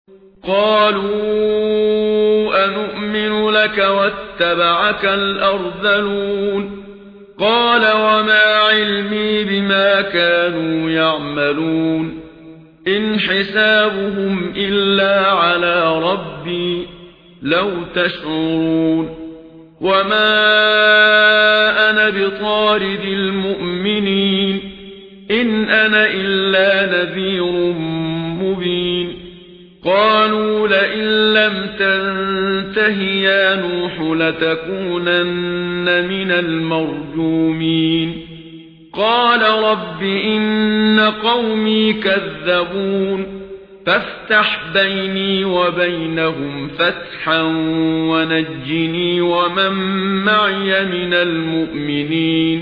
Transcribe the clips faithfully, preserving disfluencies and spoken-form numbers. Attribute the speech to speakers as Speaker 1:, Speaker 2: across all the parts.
Speaker 1: قالوا أنؤمن لك واتبعك الأرذلون قال وما علمي بما كانوا يعملون إن حسابهم إلا على ربي لو تشعرون وما أنا بطارد المؤمنين إن أنا إلا نذير مبين قالوا لئن لم تنته يا نوح لتكونن من المرجومين قال رب إن قومي كذبون فافتح بيني وبينهم فتحا ونجني ومن معي من المؤمنين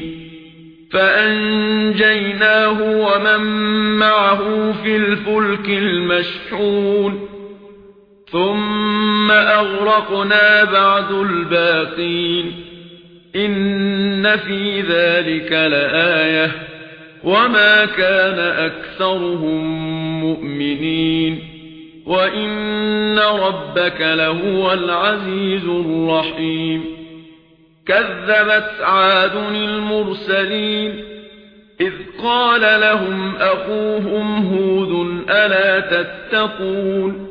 Speaker 1: فأنجيناه ومن معه في الفلك المشحون ثم أغرقنا بعد الباقين إن في ذلك لآية وما كان أكثرهم مؤمنين وإن ربك لهو العزيز الرحيم كذبت عاد المرسلين إذ قال لهم أخوهم هود ألا تتقون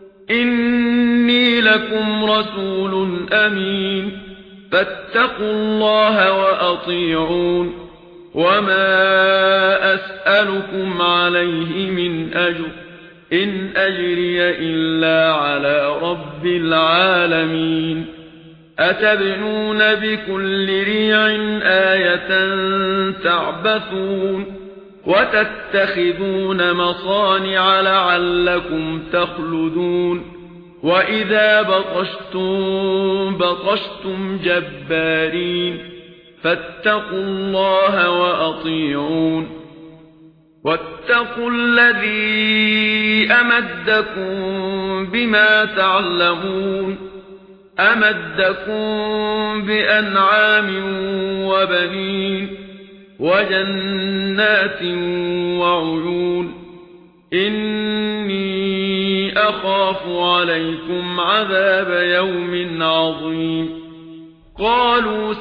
Speaker 1: إني لكم رسول أمين فاتقوا الله وأطيعون وما أسألكم عليه من أجر إن أجري إلا على رب العالمين أتبنون بكل ريع آية تعبثون وتتخذون مصانع لعلكم تخلدون وإذا بطشتم بطشتم جبارين فاتقوا الله وأطيعون واتقوا الذي أمدكم بما تعلمون أمدكم بأنعام وبنين وجنات وعيون إني أخاف عليكم عذاب يوم عظيم قالوا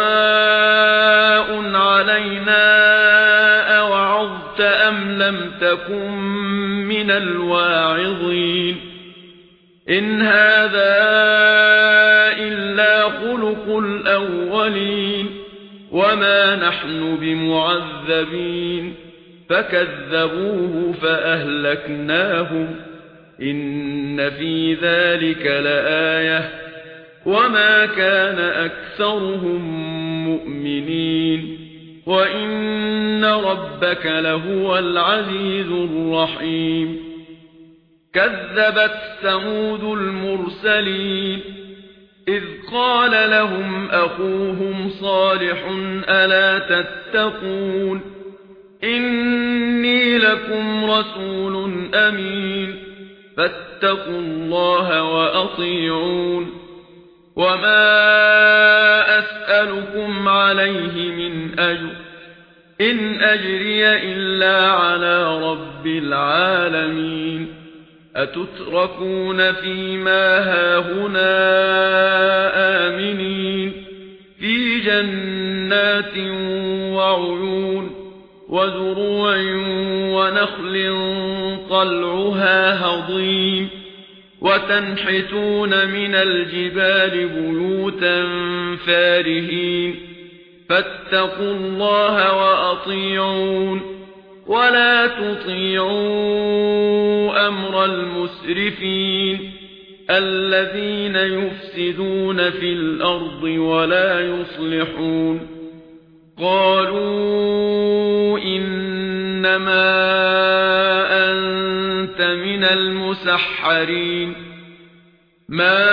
Speaker 1: سواء علينا أوعظت أم لم تكن من الواعظين إن هذا إلا خلق الأولين وما نحن بمعذبين فكذبوه فأهلكناهم إن في ذلك لآية وما كان أكثرهم مؤمنين وإن ربك لهو العزيز الرحيم كذبت ثمود المرسلين إذ قال لهم أخوهم صالح ألا تتقون إني لكم رسول أمين فاتقوا الله وأطيعون وما أسألكم عليه من أجر إن أجري إلا على رب العالمين أتتركون فيما هاهنا آمنين في جنات وعيون وزروع ونخل طلعها هضيم وتنحتون من الجبال بيوتا فارهين فاتقوا الله وأطيعون ولا تطيعوا أمر المسرفين الذين يفسدون في الأرض ولا يصلحون قالوا إنما أنت من المسحرين ما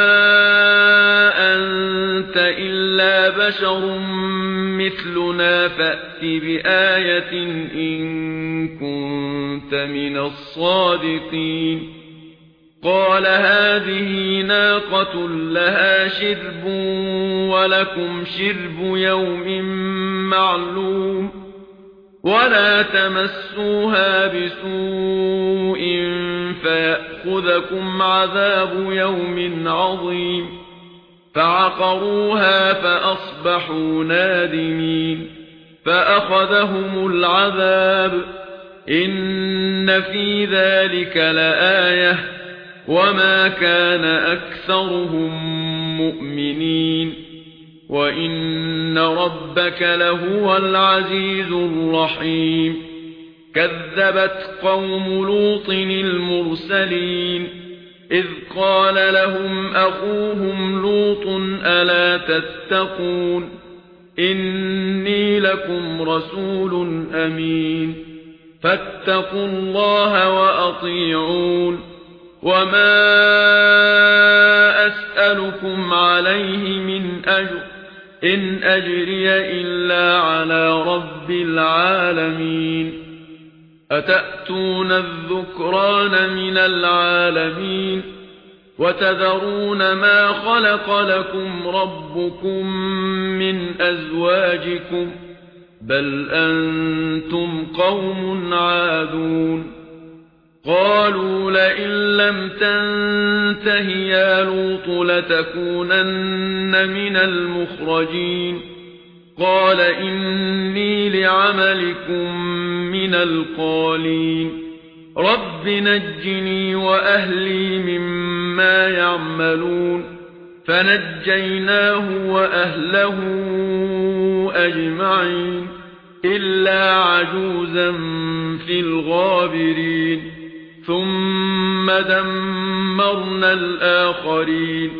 Speaker 1: أنت إلا بشر مثلنا فأت بآية إن كنت من الصادقين قال هذه ناقة لها شرب ولكم شرب يوم معلوم ولا تمسوها بسوء فيأخذكم عذاب يوم عظيم فعقروها فأصبحوا نادمين فأخذهم العذاب إن في ذلك لآية وما كان أكثرهم مؤمنين وإن ربك لهو العزيز الرحيم كذبت قوم لوط المرسلين إذ قال لهم أخوهم لوط ألا تتقون إني لكم رسول أمين فاتقوا الله وأطيعون وما أسألكم عليه من أجر إن أجري إلا على رب العالمين أتأتون الذكران من العالمين وتذرون ما خلق لكم ربكم من أزواجكم بل أنتم قوم عادون قالوا لئن لم تنته يا لوط لتكونن من المخرجين قال إني لعملكم من القالين رب نجني وأهلي مما يعملون فنجيناه وأهله أجمعين إلا عجوزا في الغابرين ثم دمرنا الآخرين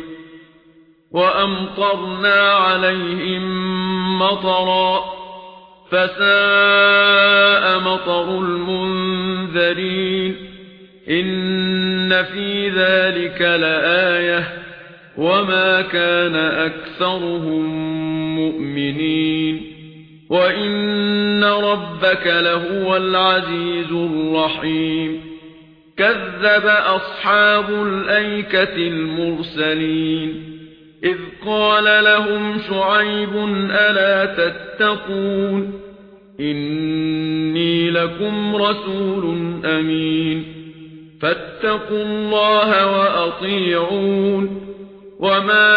Speaker 1: وأمطرنا عليهم مطرا فساء مطر المنذرين إن في ذلك لآية وما كان أكثرهم مؤمنين وإن ربك لهو العزيز الرحيم كذب أصحاب الأيكة المرسلين إذ قال لهم شعيب ألا تتقون إني لكم رسول أمين فاتقوا الله وأطيعون وما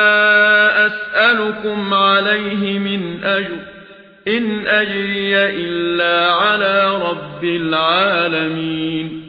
Speaker 1: أسألكم عليه من أجر إن أجري إلا على رب العالمين